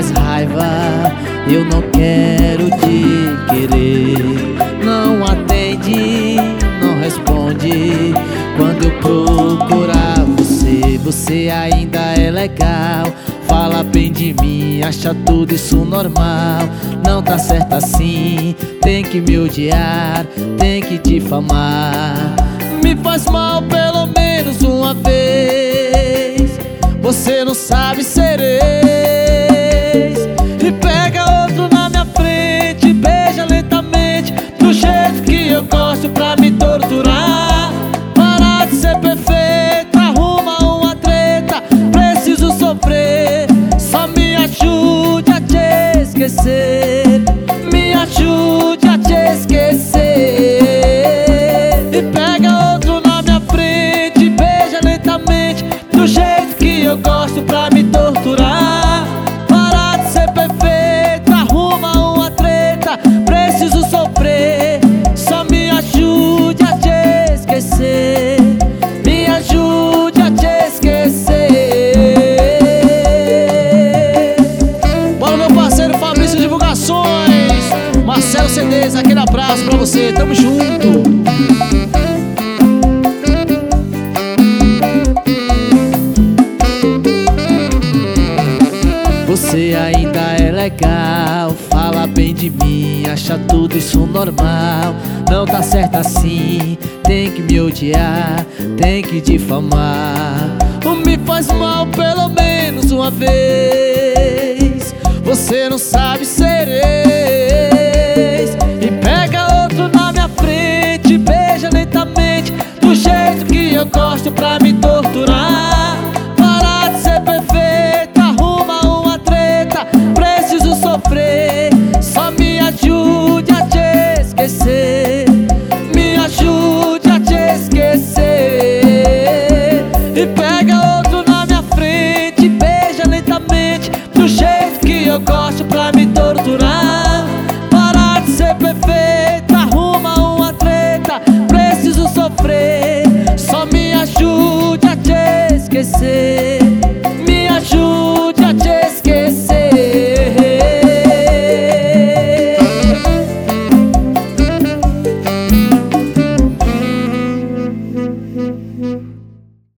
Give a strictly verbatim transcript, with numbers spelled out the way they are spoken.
faz raiva, eu não quero te querer. Não atende, não responde quando eu procurar você. Você ainda é legal, fala bem de mim, acha tudo isso normal. Não tá certo assim, tem que me odiar, tem que difamar. Me faz mal pelo menos uma vez, você não sabe ser ex. E pega outro na minha frente, beija lentamente, do jeito que eu gosto pra me torturar. Para de ser perfeito, arruma uma treta, preciso sofrer, só me ajude a te esquecer. Me ajude a te esquecer. E pega outro na minha frente, beija lentamente, do jeito que eu gosto pra me torturar. Para de ser perfeito, arruma uma treta, preciso sofrer, só me ajude a te esquecer. Me ajude a te esquecer. Bora, meu parceiro Fabrício Divulgações, Marcelo C Ds, aquele abraço pra você, tamo junto. Você ainda é legal, fala bem de mim, acha tudo isso normal. Não tá certo assim, tem que me odiar, tem que difamar. Me faz mal pelo menos uma vez, você não sabe ser ex. E pega outro na minha frente, beija lentamente, do jeito que eu gosto pra me torturar. Para de ser perfeito, arruma uma treta, preciso sofrer, só me ajude a te esquecer. Me ajude a te esquecer. E pega outro na minha frente, beija lentamente, do jeito que eu gosto pra me torturar. Para de ser perfeito, arruma uma treta, preciso sofrer, só me ajude a te esquecer.